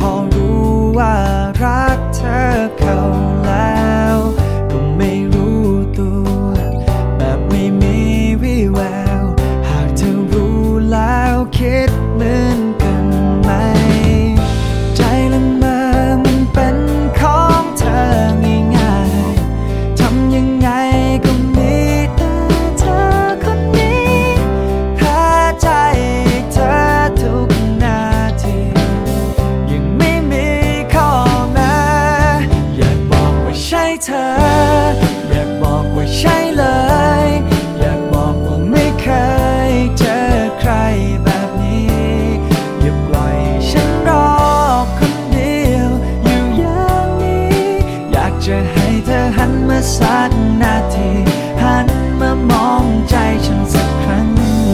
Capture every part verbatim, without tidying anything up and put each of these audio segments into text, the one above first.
อรู้ว่ารักเธอเข้าแล้วก็ไม่รู้ตัวแบบไม่มีวี่แววหากเธอรู้แล้วคิดเหมือนกันไหมใจละเมอมันเป็นของเธอง่ายๆทำยังไงก็มีแต่เธอคนนี้แพ้ใจเธอทุกนาทียังไม่มีข้อแม้อยากบอกว่าใช่เธออยากบอกว่าใช่เลยอยากบอกว่าไม่เคยเจอใครแบบนี้อย่าปล่อยฉันรอคนเดียวอยู่อย่างนี้อยากจะให้เธอหันมาสักนาทีหันมามองใจฉันสักครั้ง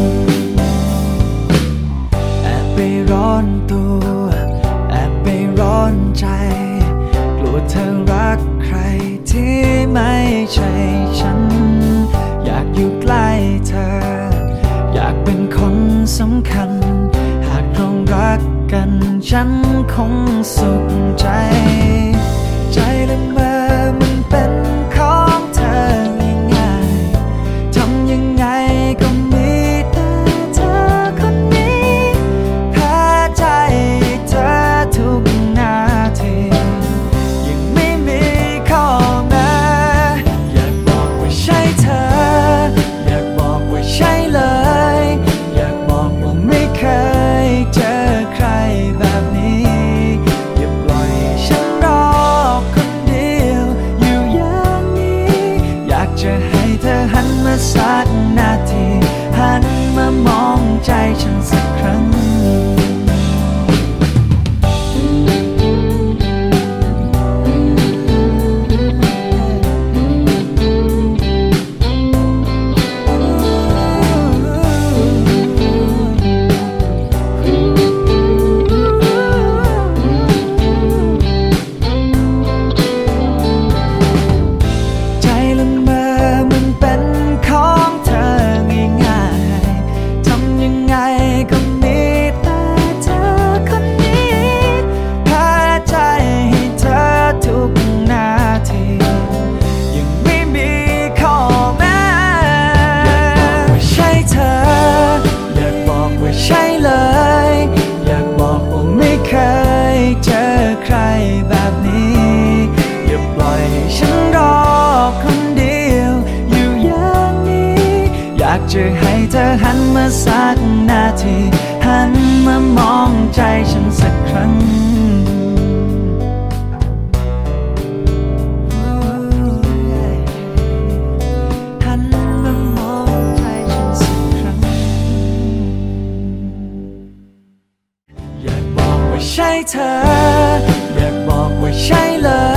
แอบไปร้อนตัวแอบไปร้อนใจกลัวเธอรักใครที่ไม่ใช่ฉันอยากอยู่ใกล้เธออยากเป็นคนสำคัญหากเรารักกันฉันคงสุขใจใจละเมอมันเป็นของเธอง่ายๆทำยังไงก็มีแต่เธอคนนี้แพ้ใจเธอทุกนาทียังไม่มีข้อแม้อยากบอกว่าใช่เธออยากบอกว่าใช่เลยอยากบอกว่าไม่เคยเจอใครแบบนี้อย่าปล่อยฉันรอคนเดียวอยู่อย่างนี้อยากจะให้เธอหันมาสักนาทีหันมามองใจฉันสักครั้งใจละเมอมันเป็นของเธอง่ายๆทำยังไงก็มีแต่เธอคนนี้แพ้ใจให้เธอทุกนาทียังไม่มีข้อแม้อยากบอกว่าใช่เธออยากบอกว่าใช่เลยอยากบอกว่าไม่เคยเจอใครแบบนี้อย่าปล่อยฉันรอคนเดียวอยู่อย่างนี้อยากจะให้เธอหันมาสักนาทีหันมามองใจฉันสักครั้งหันมามองใจฉันสักครั้งอยากบอกว่าใช่เธออยากบอกว่าใช่เลย